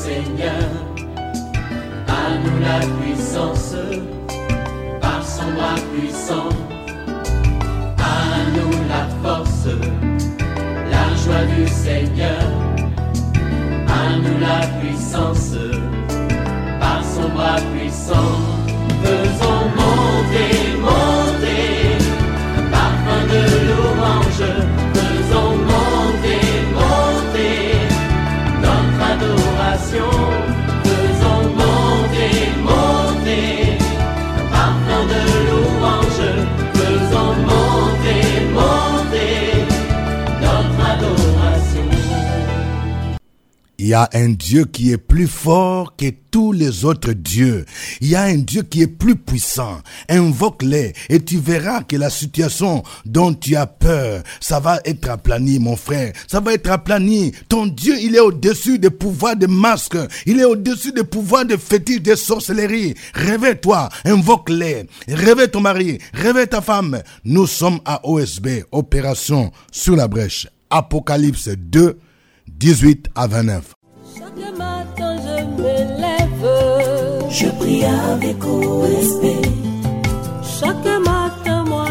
Seigneur. À nous la puissance, par son bras puissant. À nous la force, la joie du Seigneur. À nous la puissance, par son bras puissant. Faisons monter, monter, parfum de louange. Faisons monter, monter, notre adoration. Faisons monter, monter, parfum de louange. Faisons monter, monter, notre adoration. Il y a un Dieu qui est plus fort que tous les autres dieux. Il y a un Dieu qui est plus puissant. Invoque-les et tu verras que la situation dont tu as peur, ça va être aplani, mon frère. Ça va être aplani. Ton Dieu, il est au-dessus des pouvoirs de masques. Il est au-dessus des pouvoirs de fétiches, de sorcellerie. Réveille-toi, invoque-les. Réveille ton mari, réveille ta femme. Nous sommes à OSB, Opération sur la brèche. Apocalypse 2, 18 à 29. Chaque matin je me lève, je prie avec OSB. Chaque matin moi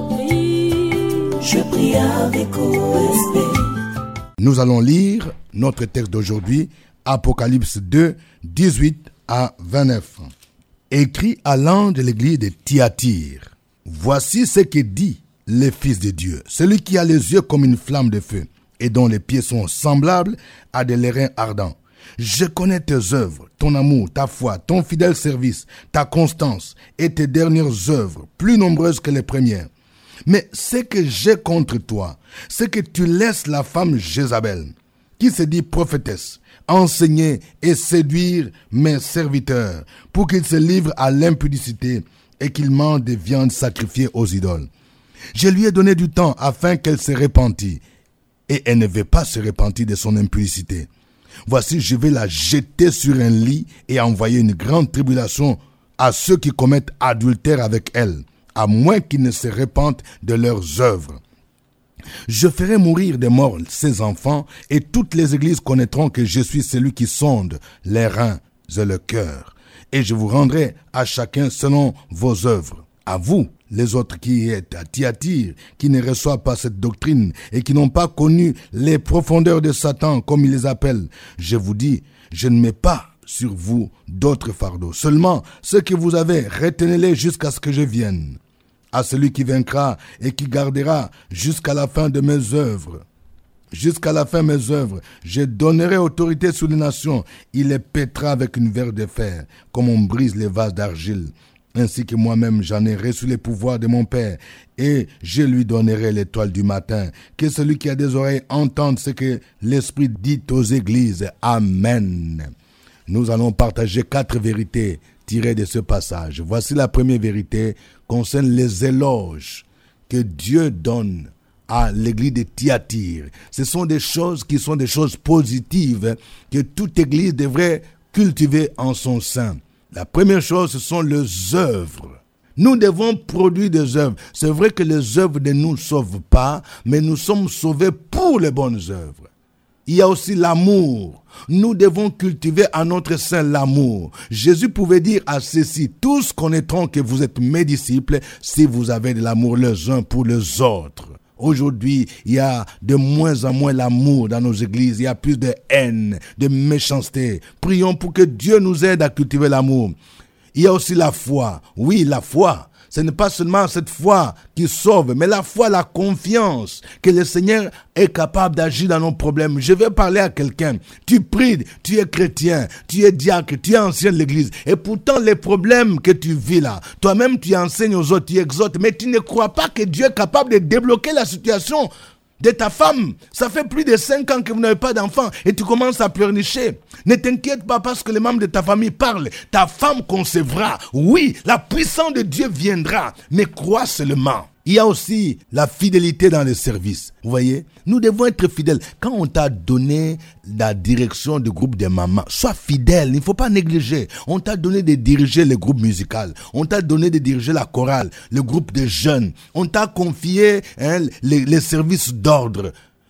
je prie avec OSB. Nous allons lire notre texte d'aujourd'hui, Apocalypse 2, 18 à 29. Écrit à l'ange de l'église de Thyatire. Voici ce que dit le Fils de Dieu, celui qui a les yeux comme une flamme de feu et dont les pieds sont semblables à des lérins ardents. Je connais tes œuvres, ton amour, ta foi, ton fidèle service, ta constance et tes dernières œuvres, plus nombreuses que les premières. Mais ce que j'ai contre toi, c'est que tu laisses la femme Jézabel, qui se dit prophétesse, enseigner et séduire mes serviteurs pour qu'ils se livrent à l'impudicité et qu'ils mangent des viandes sacrifiées aux idoles. Je lui ai donné du temps afin qu'elle se repentît. Et elle ne veut pas se repentir de son impudicité. Voici, je vais la jeter sur un lit et envoyer une grande tribulation à ceux qui commettent adultère avec elle, à moins qu'ils ne se repentent de leurs œuvres. Je ferai mourir de mort ses enfants, et toutes les églises connaîtront que je suis celui qui sonde les reins et le cœur. Et je vous rendrai à chacun selon vos œuvres. À vous, les autres qui êtes à Thyatire, qui ne reçoivent pas cette doctrine et qui n'ont pas connu les profondeurs de Satan, comme il les appelle, je vous dis, je ne mets pas sur vous d'autres fardeaux. Seulement, ce que vous avez, retenez-les jusqu'à ce que je vienne. À celui qui vaincra et qui gardera jusqu'à la fin de mes œuvres. Jusqu'à la fin de mes œuvres, je donnerai autorité sur les nations. Il les pètera avec une verre de fer, comme on brise les vases d'argile. Ainsi que moi-même j'en ai reçu les pouvoirs de mon Père, et je lui donnerai l'étoile du matin. Que celui qui a des oreilles entende ce que l'Esprit dit aux églises. Amen. Nous allons partager 4 vérités tirées de ce passage. Voici la première vérité, concerne les éloges que Dieu donne à l'église de Thyatire. Ce sont des choses qui sont des choses positives que toute église devrait cultiver en son sein. La première chose, ce sont les œuvres. Nous devons produire des œuvres. C'est vrai que les œuvres ne nous sauvent pas, mais nous sommes sauvés pour les bonnes œuvres. Il y a aussi l'amour. Nous devons cultiver en notre sein l'amour. Jésus pouvait dire à ceux-ci, tous connaîtront que vous êtes mes disciples si vous avez de l'amour les uns pour les autres. Aujourd'hui, il y a de moins en moins l'amour dans nos églises. Il y a plus de haine, de méchanceté. Prions pour que Dieu nous aide à cultiver l'amour. Il y a aussi la foi. Oui, la foi. Ce n'est pas seulement cette foi qui sauve, mais la foi, la confiance que le Seigneur est capable d'agir dans nos problèmes. Je vais parler à quelqu'un. Tu pries, tu es chrétien, tu es diacre, tu es ancien de l'église. Et pourtant, les problèmes que tu vis là, toi-même tu enseignes aux autres, tu exhortes, mais tu ne crois pas que Dieu est capable de débloquer la situation de ta femme. Ça fait plus de 5 ans que vous n'avez pas d'enfant et tu commences à pleurnicher. Ne t'inquiète pas parce que les membres de ta famille parlent. Ta femme concevra. Oui, la puissance de Dieu viendra, mais crois seulement. Il y a aussi la fidélité dans le service. Vous voyez, nous devons être fidèles. Quand on t'a donné la direction du groupe des mamans, sois fidèle, il ne faut pas négliger. On t'a donné de diriger le groupe musical. On t'a donné de diriger la chorale, le groupe des jeunes. On t'a confié les services d'ordre.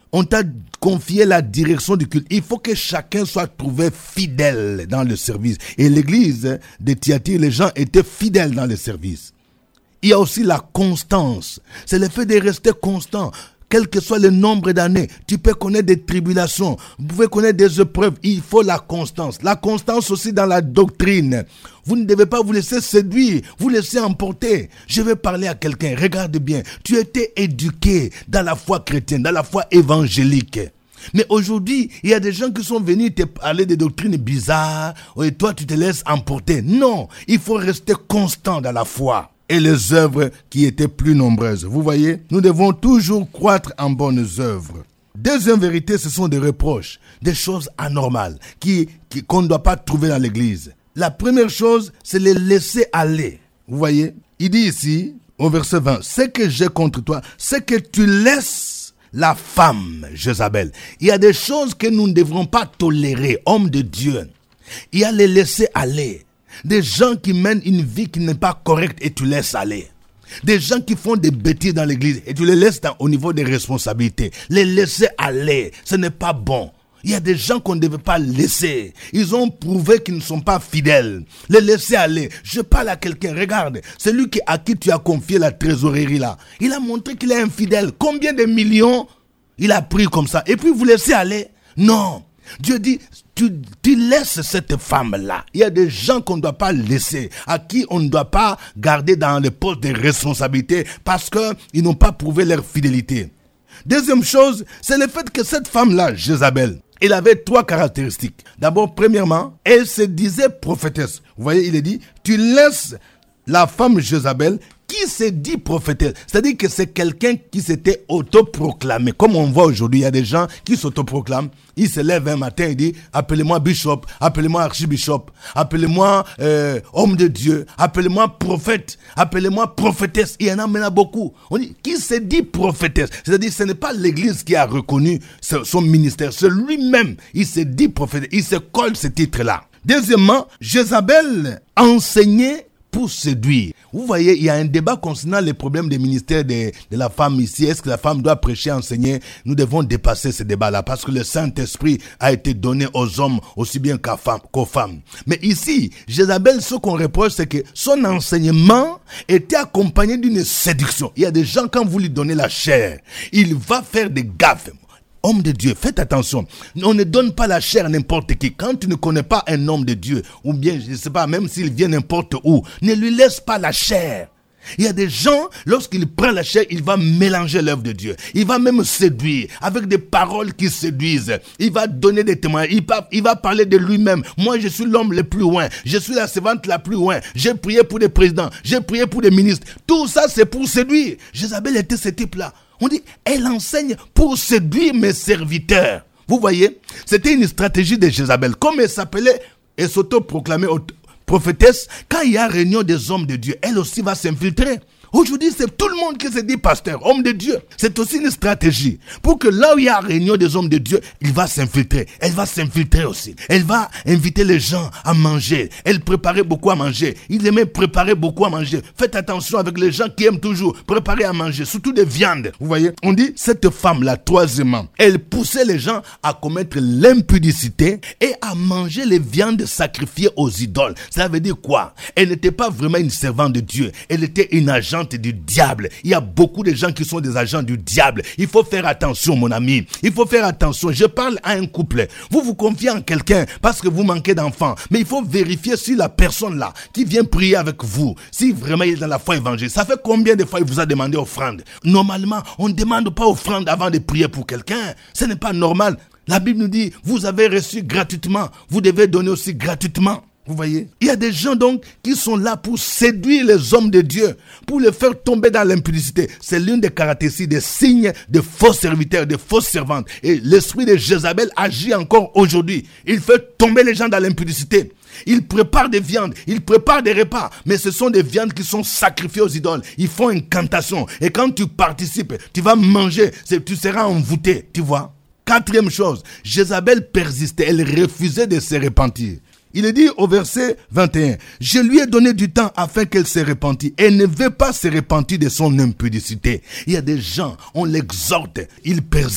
On t'a confié la direction du culte. Il faut que chacun soit trouvé fidèle dans le service. Et l'église de Thyatire, les gens étaient fidèles dans le service. Il y a aussi la constance. C'est le fait de rester constant. Quel que soit le nombre d'années, tu peux connaître des tribulations, vous pouvez connaître des épreuves, il faut la constance. La constance aussi dans la doctrine. Vous ne devez pas vous laisser séduire, vous laisser emporter. Je vais parler à quelqu'un, regarde bien, tu as été éduqué dans la foi chrétienne, dans la foi évangélique. Mais aujourd'hui, il y a des gens qui sont venus te parler des doctrines bizarres, et toi tu te laisses emporter. Non, il faut rester constant dans la foi. Et les œuvres qui étaient plus nombreuses. Vous voyez, nous devons toujours croître en bonnes œuvres. Deuxième vérité, ce sont des reproches, des choses anormales qu'on ne doit pas trouver dans l'église. La première chose, c'est les laisser aller. Vous voyez, il dit ici, au verset 20, « Ce que j'ai contre toi, c'est que tu laisses la femme, Jézabel. » Il y a des choses que nous ne devrons pas tolérer, hommes de Dieu. Il y a les laisser aller. Des gens qui mènent une vie qui n'est pas correcte et tu laisses aller. Des gens qui font des bêtises dans l'église et tu les laisses au niveau des responsabilités. Les laisser aller, ce n'est pas bon. Il y a des gens qu'on ne devait pas laisser. Ils ont prouvé qu'ils ne sont pas fidèles. Les laisser aller. Je parle à quelqu'un, regarde, celui à qui tu as confié la trésorerie là, il a montré qu'il est infidèle. Combien de millions il a pris comme ça? Et puis vous laissez aller? Non. Dieu dit, tu laisses cette femme-là. Il y a des gens qu'on ne doit pas laisser, à qui on ne doit pas garder dans le poste de responsabilité parce qu'ils n'ont pas prouvé leur fidélité. Deuxième chose, c'est le fait que cette femme-là, Jézabel, elle avait 3 caractéristiques. D'abord, premièrement, elle se disait prophétesse. Vous voyez, il est dit, tu laisses la femme Jézabel qui se dit prophétesse. C'est-à-dire que c'est quelqu'un qui s'était autoproclamé. Comme on voit aujourd'hui, il y a des gens qui s'autoproclament. Ils se lèvent un matin et disent, appelez-moi bishop, appelez-moi archibishop, appelez-moi homme de Dieu, appelez-moi prophète, appelez-moi prophétesse. Il y en a maintenant beaucoup. On dit, qui se dit prophétesse? C'est-à-dire, ce n'est pas l'église qui a reconnu son ministère. C'est lui-même, il se dit prophète. Il se colle ce titre-là. Deuxièmement, Jézabel enseignait pour séduire. Vous voyez, il y a un débat concernant les problèmes des ministères de la femme ici. Est-ce que la femme doit prêcher, enseigner? Nous devons dépasser ce débat-là parce que le Saint-Esprit a été donné aux hommes aussi bien qu'aux femmes. Mais ici, Jézabel, ce qu'on reproche, c'est que son enseignement était accompagné d'une séduction. Il y a des gens, quand vous lui donnez la chair, il va faire des gaffes. Homme de Dieu, faites attention. On ne donne pas la chair à n'importe qui. Quand tu ne connais pas un homme de Dieu, ou bien, je ne sais pas, même s'il vient n'importe où, ne lui laisse pas la chair. Il y a des gens, lorsqu'il prend la chair, il va mélanger l'œuvre de Dieu. Il va même séduire avec des paroles qui séduisent. Il va donner des témoignages. Il va parler de lui-même. Moi, je suis l'homme le plus loin. Je suis la servante la plus loin. J'ai prié pour des présidents. J'ai prié pour des ministres. Tout ça, c'est pour séduire. Jézabel était ce type-là. On dit, elle enseigne pour séduire mes serviteurs. Vous voyez, c'était une stratégie de Jézabel. Comme elle s'appelait et s'auto-proclamait prophétesse, quand il y a réunion des hommes de Dieu, elle aussi va s'infiltrer. Aujourd'hui, c'est tout le monde qui se dit pasteur, homme de Dieu. C'est aussi une stratégie. Pour que là où il y a réunion des hommes de Dieu, il va s'infiltrer. Elle va s'infiltrer aussi. Elle va inviter les gens à manger. Elle préparait beaucoup à manger. Il aimait préparer beaucoup à manger. Faites attention avec les gens qui aiment toujours préparer à manger, surtout des viandes. Vous voyez, on dit, cette femme-là, troisièmement, elle poussait les gens à commettre l'impudicité et à manger les viandes sacrifiées aux idoles. Ça veut dire quoi? Elle n'était pas vraiment une servante de Dieu. Elle était une agente du diable. Il y a beaucoup de gens qui sont des agents du diable. Il faut faire attention, mon ami. Il faut faire attention. Je parle à un couple. Vous confiez en quelqu'un parce que vous manquez d'enfants. Mais il faut vérifier si la personne là qui vient prier avec vous, si vraiment il est dans la foi évangélique. Ça fait combien de fois il vous a demandé offrande? Normalement, on ne demande pas offrande avant de prier pour quelqu'un. Ce n'est pas normal. La Bible nous dit, vous avez reçu gratuitement. Vous devez donner aussi gratuitement. Vous voyez, il y a des gens donc qui sont là pour séduire les hommes de Dieu, pour les faire tomber dans l'impudicité. C'est l'une des caractéristiques, des signes de faux serviteurs, de fausses servantes. Et l'esprit de Jézabel agit encore aujourd'hui. Il fait tomber les gens dans l'impudicité. Il prépare des viandes, il prépare des repas, mais ce sont des viandes qui sont sacrifiées aux idoles. Ils font une incantation. Et quand tu participes, tu vas manger, tu seras envoûté, tu vois. Quatrième chose, Jézabel persistait, elle refusait de se repentir. Il est dit au verset 21, « Je lui ai donné du temps afin qu'elle se repentisse. Elle ne veut pas se repentir de son impudicité. » Il y a des gens, on l'exhorte, ils persistent.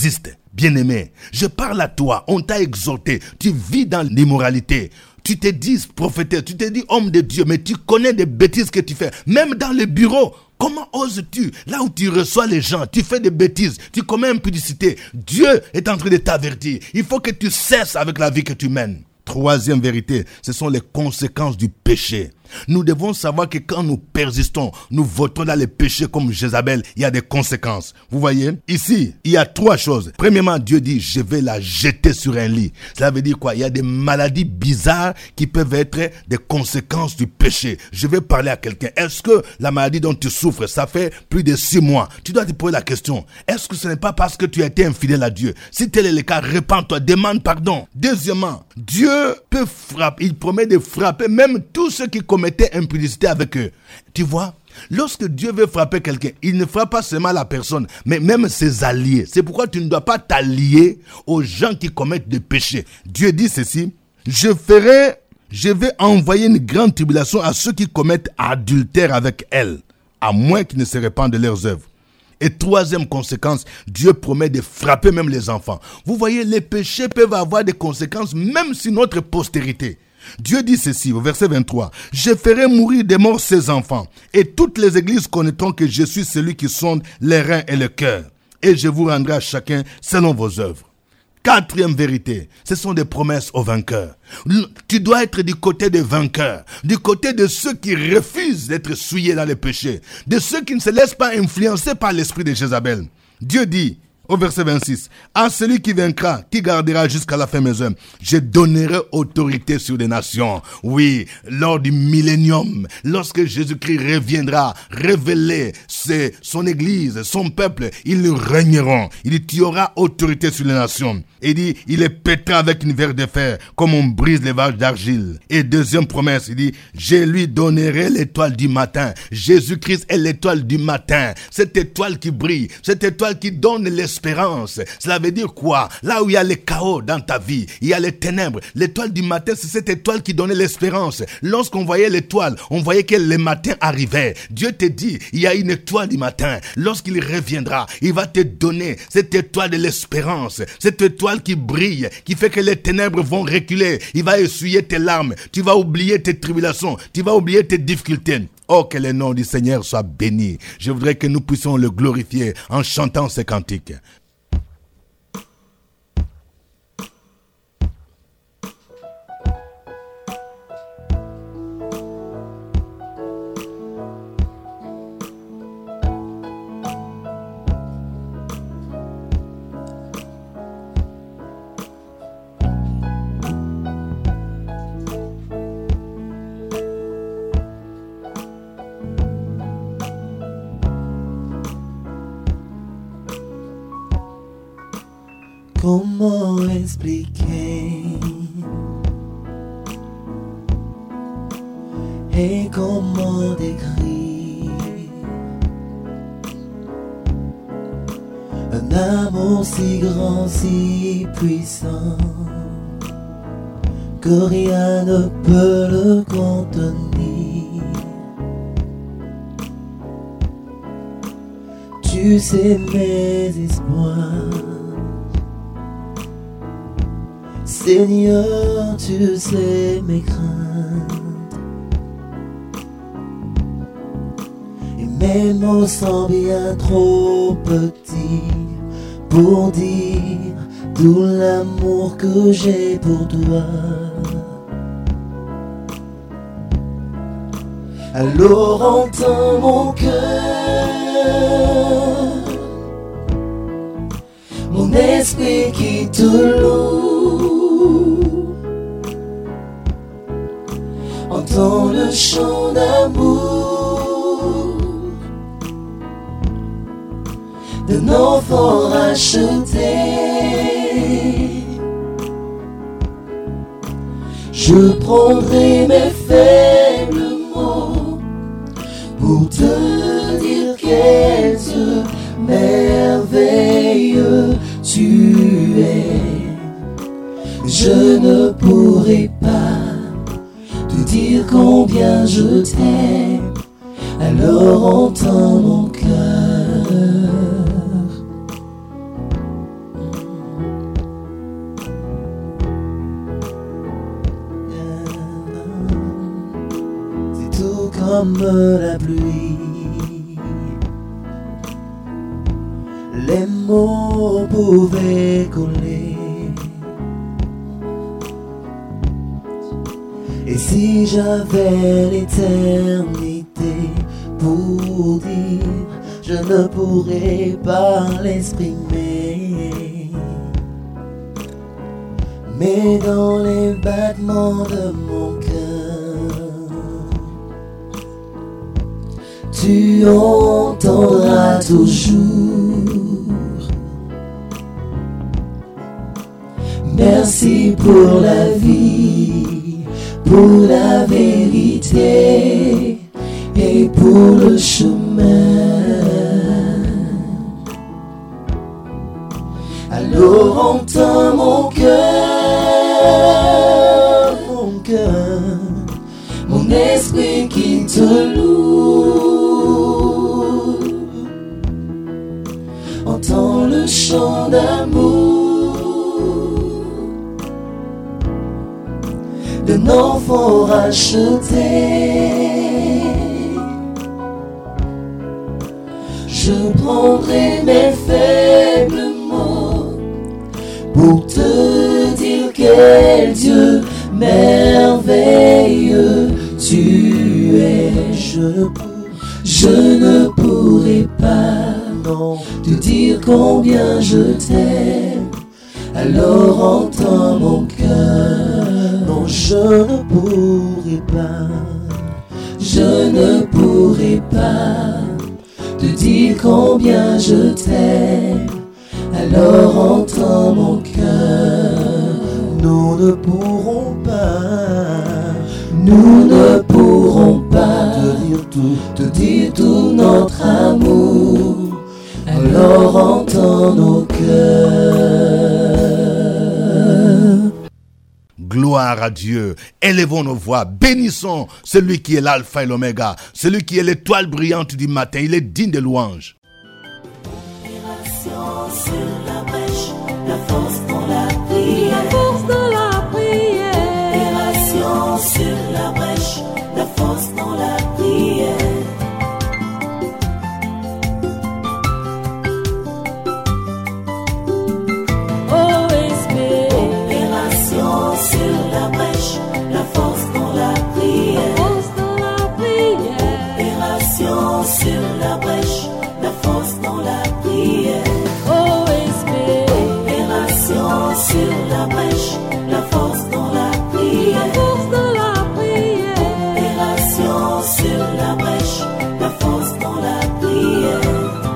Bien-aimé, je parle à toi, on t'a exhorté, tu vis dans l'immoralité. Tu te dis prophétesse, tu te dis homme de Dieu, mais tu connais des bêtises que tu fais. Même dans le bureau, comment oses-tu? Là où tu reçois les gens, tu fais des bêtises, tu commets impudicité. Dieu est en train de t'avertir. Il faut que tu cesses avec la vie que tu mènes. Troisième vérité, ce sont les conséquences du péché. Nous devons savoir que quand nous persistons, nous votons dans les péchés comme Jézabel, il y a des conséquences. Vous voyez, ici, il y a 3 choses. Premièrement, Dieu dit, je vais la jeter sur un lit. Cela veut dire quoi? Il y a des maladies bizarres qui peuvent être des conséquences du péché. Je vais parler à quelqu'un. Est-ce que la maladie dont tu souffres, ça fait plus de 6 mois? Tu dois te poser la question. Est-ce que ce n'est pas parce que tu as été infidèle à Dieu? Si tel est le cas, répands-toi, demande pardon. Deuxièmement, Dieu peut frapper, il promet de frapper même tous ceux qui commettaient impudicité avec eux. Tu vois, lorsque Dieu veut frapper quelqu'un, il ne frappe pas seulement la personne, mais même ses alliés. C'est pourquoi tu ne dois pas t'allier aux gens qui commettent des péchés. Dieu dit ceci, je vais envoyer une grande tribulation à ceux qui commettent adultère avec elle, à moins qu'ils ne se répandent de leurs œuvres. Et troisième conséquence, Dieu promet de frapper même les enfants. Vous voyez, les péchés peuvent avoir des conséquences même sur notre postérité. Dieu dit ceci au verset 23. « Je ferai mourir des morts ces enfants, et toutes les églises connaîtront que je suis celui qui sonde les reins et le cœur, et je vous rendrai à chacun selon vos œuvres. » Quatrième vérité, ce sont des promesses aux vainqueurs. Tu dois être du côté des vainqueurs, du côté de ceux qui refusent d'être souillés dans les péchés, de ceux qui ne se laissent pas influencer par l'esprit de Jézabel. Dieu dit au verset 26, « À celui qui vaincra, qui gardera jusqu'à la fin mes œuvres, je donnerai autorité sur les nations. » Oui, lors du millénium, lorsque Jésus-Christ reviendra, révéler son église, son peuple, ils régneront. Il dit, tu auras autorité sur les nations. Il dit, il les pètera avec une verre de fer, comme on brise les vaches d'argile. Et deuxième promesse, il dit, je lui donnerai l'étoile du matin. Jésus-Christ est l'étoile du matin. Cette étoile qui brille, cette étoile qui donne l'espérance. Cela veut dire quoi? Là où il y a le chaos dans ta vie, il y a les ténèbres. L'étoile du matin, c'est cette étoile qui donnait l'espérance. Lorsqu'on voyait l'étoile, on voyait que le matin arrivait. Dieu te dit, il y a une étoile du matin. Lorsqu'il reviendra, il va te donner cette étoile de l'espérance. Cette étoile qui brille, qui fait que les ténèbres vont reculer. Il va essuyer tes larmes. Tu vas oublier tes tribulations. Tu vas oublier tes difficultés. Oh, que le nom du Seigneur soit béni. Je voudrais que nous puissions le glorifier en chantant ces cantiques. Comment expliquer et comment décrire un amour si grand, si puissant que rien ne peut le contenir. Tu sais mes espoirs, Seigneur, tu sais mes craintes, et mes mots sont bien trop petits pour dire tout l'amour que j'ai pour toi. Alors entends mon cœur, mon esprit qui te loue. Entends le chant d'amour d'un enfant racheté. Je prendrai mes faibles mots pour te dire quel Dieu merveilleux tu es. Je ne pourrai pas te dire combien je t'aime, alors entends mon cœur. comme la pluie. Les mots pouvaient coller. Et si j'avais l'éternité pour dire, je ne pourrais pas l'exprimer. Mais dans les battements de mon cœur, tu entendras toujours. Merci pour la vie, pour la vérité et pour le chemin. Alors entends mon cœur, mon esprit qui te loue. Entends le chant d'amour d'un enfant racheté. Je prendrai mes faibles mots pour te dire quel Dieu merveilleux tu es. Je ne pourrai pas non te dire combien je t'aime. Alors entends mon cœur. Non, je ne pourrai pas. Je ne pourrai pas te dire combien je t'aime. Alors entends mon cœur. Nous ne pourrons pas, nous ne pourrons pas te dire tout notre amour. Alors entends nos cœurs. Gloire à Dieu. Élevons nos voix. Bénissons celui qui est l'alpha et l'oméga, celui qui est l'étoile brillante du matin. Il est digne de louange. Sur la brèche, la force dans la prière. La force dans la prière. Opération sur la brèche, la force dans la prière. OSB. Opération sur la brèche, la force dans la prière. Force dans la prière. Opération sur la brèche, la force dans la prière. Sur la brèche, la force dans la prière. La force dans la prière. Opération sur la brèche, la force dans la prière.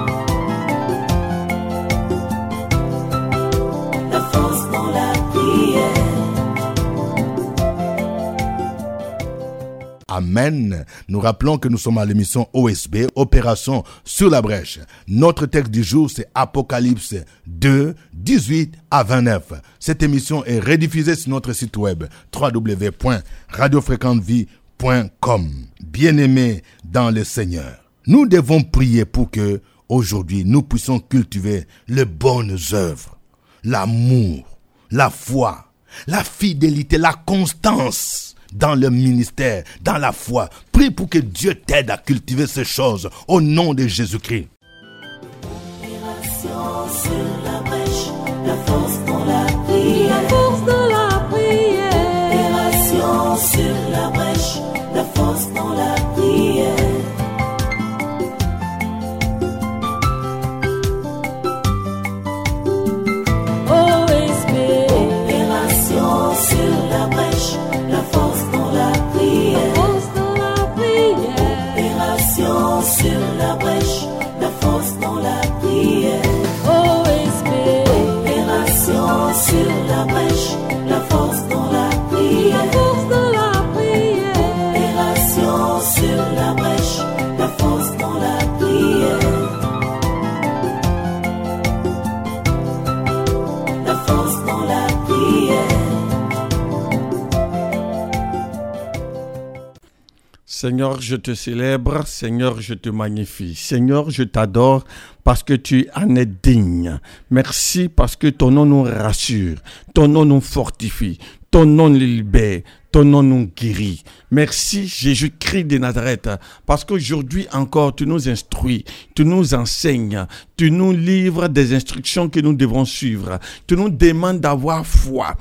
La force dans la prière. Amen. Nous rappelons que nous sommes à l'émission OSB, Opération sur la brèche. Notre texte du jour, c'est Apocalypse 2, 18 à 29. Cette émission est rediffusée sur notre site web www.radiofréquentevie.com. Bien-aimés dans le Seigneur, nous devons prier pour que, aujourd'hui, nous puissions cultiver les bonnes œuvres, l'amour, la foi, la fidélité, la constance dans le ministère, dans la foi. Prie pour que Dieu t'aide à cultiver ces choses au nom de Jésus-Christ. Opération sur la brèche, la force dans la prière. La force dans la prière. Opération sur la brèche, la force dans la prière. OSB. Opération sur la brèche, la force dans la prière. Force dans la prière. Opération sur la brèche, la force dans la prière. OSB. Opération sur la brèche, la force dans la prière. La force dans la prière. Opération sur la brèche, la force dans la prière. La force dans la prière. Seigneur, je te célèbre, Seigneur, je te magnifie. Seigneur, je t'adore parce que tu en es digne. Merci parce que ton nom nous rassure, ton nom nous fortifie, ton nom nous libère, ton nom nous guérit. Merci Jésus-Christ de Nazareth, parce qu'aujourd'hui encore tu nous instruis, tu nous enseignes, tu nous livres des instructions que nous devons suivre. Tu nous demandes d'avoir foi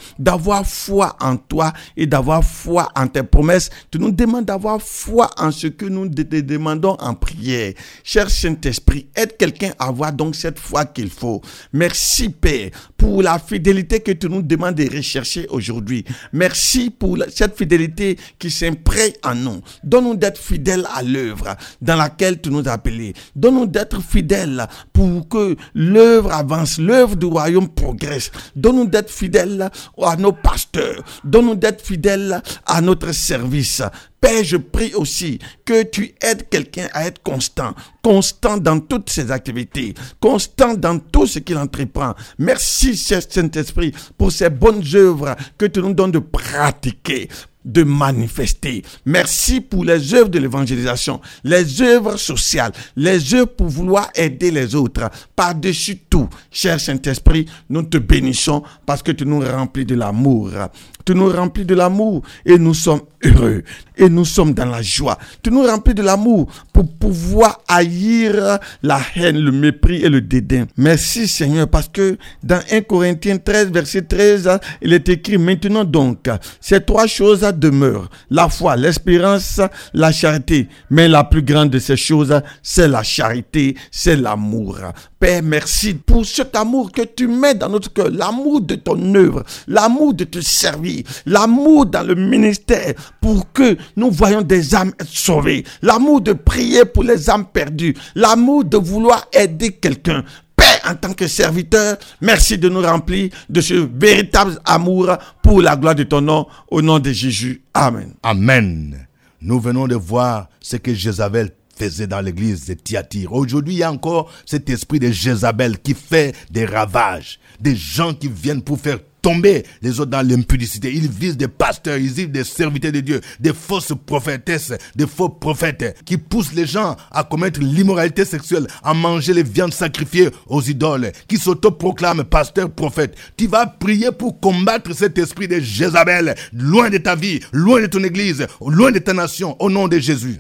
en toi et d'avoir foi en tes promesses. Tu nous demandes d'avoir foi en ce que nous te demandons en prière. Cher Saint-Esprit, aide quelqu'un à avoir donc cette foi qu'il faut. Merci Père pour la fidélité que tu nous demandes de rechercher aujourd'hui. Merci pour cette fidélité qui s'imprègne en nous. Donne-nous d'être fidèles à l'œuvre dans laquelle tu nous as appelés. Donne-nous d'être fidèles pour que l'œuvre avance, l'œuvre du royaume progresse. Donne-nous d'être fidèles à nos pasteurs. Donne-nous d'être fidèles à notre service. Père, je prie aussi que tu aides quelqu'un à être constant dans toutes ses activités, constant dans tout ce qu'il entreprend. Merci, Saint-Esprit, pour ces bonnes œuvres que tu nous donnes de pratiquer, de manifester. Merci pour les œuvres de l'évangélisation, les œuvres sociales, les œuvres pour vouloir aider les autres. Par-dessus tout, cher Saint-Esprit, nous te bénissons parce que tu nous remplis de l'amour. Tu nous remplis de l'amour et nous sommes heureux et nous sommes dans la joie. Tu nous remplis de l'amour pour pouvoir haïr la haine, le mépris et le dédain. Merci Seigneur, parce que dans 1 Corinthiens 13, verset 13, il est écrit: maintenant donc, ces trois choses demeurent: la foi, l'espérance, la charité. Mais la plus grande de ces choses, c'est la charité, c'est l'amour. Père, merci pour cet amour que tu mets dans notre cœur, l'amour de ton œuvre, l'amour de te servir, l'amour dans le ministère pour que nous voyions des âmes être sauvées, l'amour de prier pour les âmes perdues, l'amour de vouloir aider quelqu'un. Père, en tant que serviteur, merci de nous remplir de ce véritable amour pour la gloire de ton nom, au nom de Jésus. Amen. Amen. Nous venons de voir ce que Jézabel faisait dans l'église de Thyatire. Aujourd'hui, il y a encore cet esprit de Jézabel qui fait des ravages. Des gens qui viennent pour faire tomber les autres dans l'impudicité. Ils visent des pasteurs, ils visent des serviteurs de Dieu, des fausses prophétesses, des faux prophètes qui poussent les gens à commettre l'immoralité sexuelle, à manger les viandes sacrifiées aux idoles, qui s'autoproclament pasteurs, prophètes. Tu vas prier pour combattre cet esprit de Jézabel, loin de ta vie, loin de ton église, loin de ta nation, au nom de Jésus.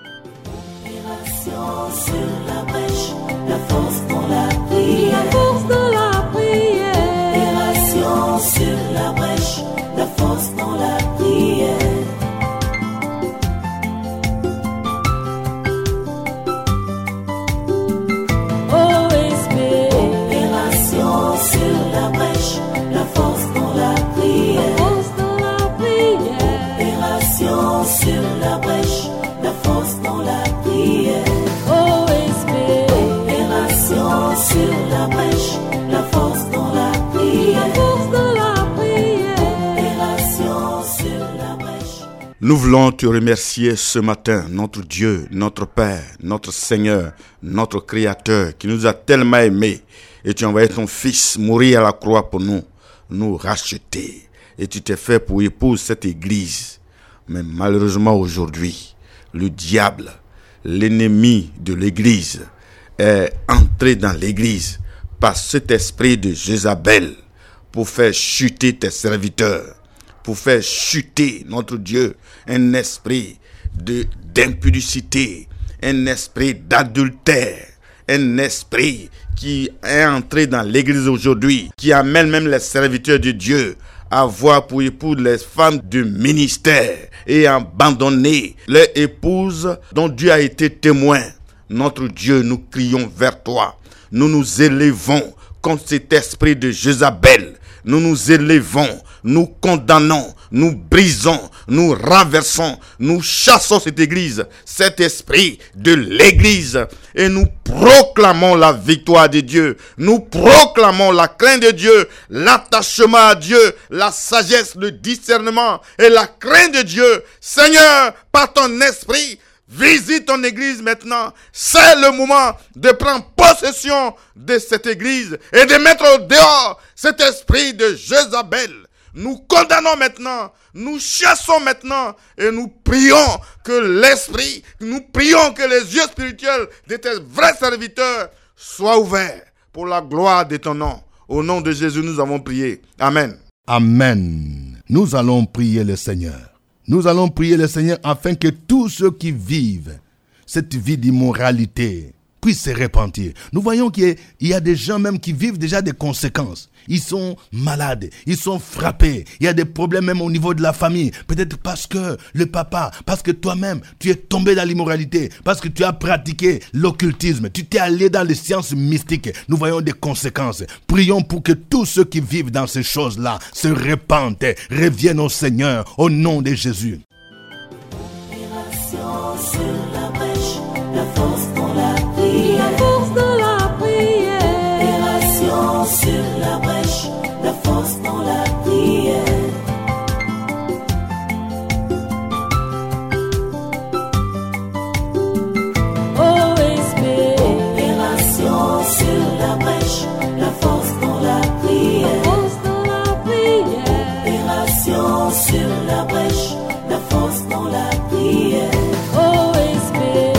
Sur la brèche, la force dans la prière. La force dans la prière. Opération sur la brèche, la force dans la prière. OSB. Opération sur la brèche, la force dans la prière. La force dans la prière. Opération sur la brèche, la force dans la prière. Sur la brèche, la force dans la prière. La force dans la prière. Opération sur la brèche. Nous voulons te remercier ce matin, notre Dieu, notre Père, notre Seigneur, notre Créateur, qui nous a tellement aimés. Et tu as envoyé ton Fils mourir à la croix pour nous racheter. Et tu t'es fait pour épouse cette église. Mais malheureusement aujourd'hui, le diable, l'ennemi de l'église, est entré dans l'église par cet esprit de Jézabel pour faire chuter tes serviteurs, pour faire chuter notre Dieu, un esprit d'impudicité, un esprit d'adultère, un esprit qui est entré dans l'église aujourd'hui, qui amène même les serviteurs de Dieu à voir pour épouse les femmes du ministère et abandonner les épouses dont Dieu a été témoin. Notre Dieu, nous crions vers toi. Nous nous élevons contre cet esprit de Jézabel. Nous nous élevons, nous condamnons, nous brisons, nous renversons, nous chassons cette église, cet esprit de l'église. Et nous proclamons la victoire de Dieu. Nous proclamons la crainte de Dieu, l'attachement à Dieu, la sagesse, le discernement et la crainte de Dieu. Seigneur, par ton esprit, visite ton église maintenant. C'est le moment de prendre possession de cette église et de mettre au dehors cet esprit de Jézabel. Nous condamnons maintenant, nous chassons maintenant et nous prions que l'esprit, nous prions que les yeux spirituels de tes vrais serviteurs soient ouverts pour la gloire de ton nom. Au nom de Jésus, nous avons prié. Amen. Amen. Nous allons prier le Seigneur. Nous allons prier le Seigneur afin que tous ceux qui vivent cette vie d'immoralité puissent se repentir. Nous voyons qu'il y a des gens même qui vivent déjà des conséquences. Ils sont malades, ils sont frappés. Il y a des problèmes même au niveau de la famille. Peut-être parce que le papa, parce que toi-même, tu es tombé dans l'immoralité, parce que tu as pratiqué l'occultisme, tu t'es allé dans les sciences mystiques. Nous voyons des conséquences. Prions pour que tous ceux qui vivent dans ces choses-là se repentent, reviennent au Seigneur, au nom de Jésus. Opération sur la brèche, la force dans la prière. La force dans la prière. Opération sur la brèche, la force dans la prière. OSB. Opération sur la brèche, la force dans la prière. Force dans la prière. Opération sur la brèche, la force dans la prière. OSB.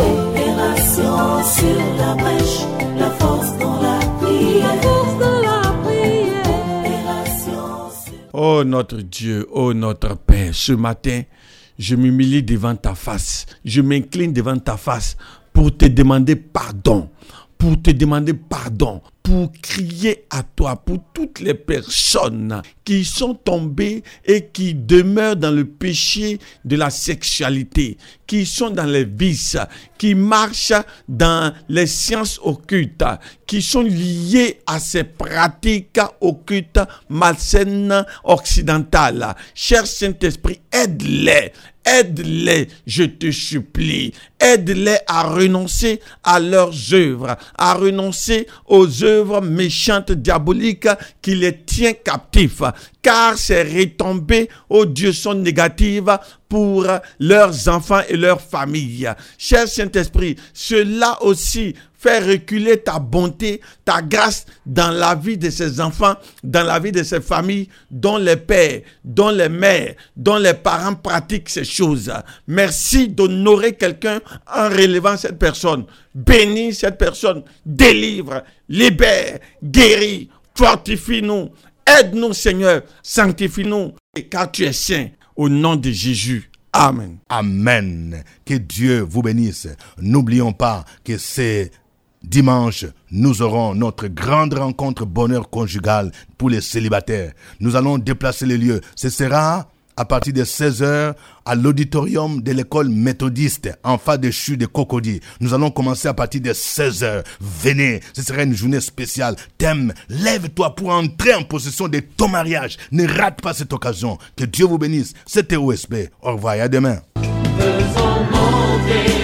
Opération sur la brèche, la force dans la prière. La force dans la prière. Opération sur... Oh notre Dieu, oh notre Père, ce matin, je m'humilie devant ta face. Je m'incline devant ta face pour te demander pardon. Pour te demander pardon, pour crier à toi, pour toutes les personnes qui sont tombées et qui demeurent dans le péché de la sexualité, qui sont dans les vices, qui marchent dans les sciences occultes, qui sont liées à ces pratiques occultes malsaines occidentales. Cher Saint-Esprit, aide-les. Aide-les, je te supplie. Aide-les à renoncer à leurs œuvres, à renoncer aux œuvres méchantes, diaboliques qui les tiennent captifs. Car ces retombées, oh Dieu, sont négatives pour leurs enfants et leurs familles. Cher Saint-Esprit, cela aussi fait reculer ta bonté, ta grâce dans la vie de ces enfants, dans la vie de ces familles, dont les pères, dont les mères, dont les parents pratiquent ces choses. Merci d'honorer quelqu'un en relevant cette personne. Bénis cette personne, délivre, libère, guéris, fortifie-nous. Aide-nous, Seigneur, sanctifie-nous, car tu es saint, au nom de Jésus. Amen. Amen. Que Dieu vous bénisse. N'oublions pas que c'est dimanche, nous aurons notre grande rencontre bonheur conjugal pour les célibataires. Nous allons déplacer les lieux. Ce sera à partir de 16h à l'auditorium de l'école méthodiste en face des chutes de Cocody. Nous allons commencer à partir de 16h. Venez, ce sera une journée spéciale. Thème, lève-toi pour entrer en possession de ton mariage. Ne rate pas cette occasion. Que Dieu vous bénisse. C'était OSB. Au revoir et à demain. Faisons monter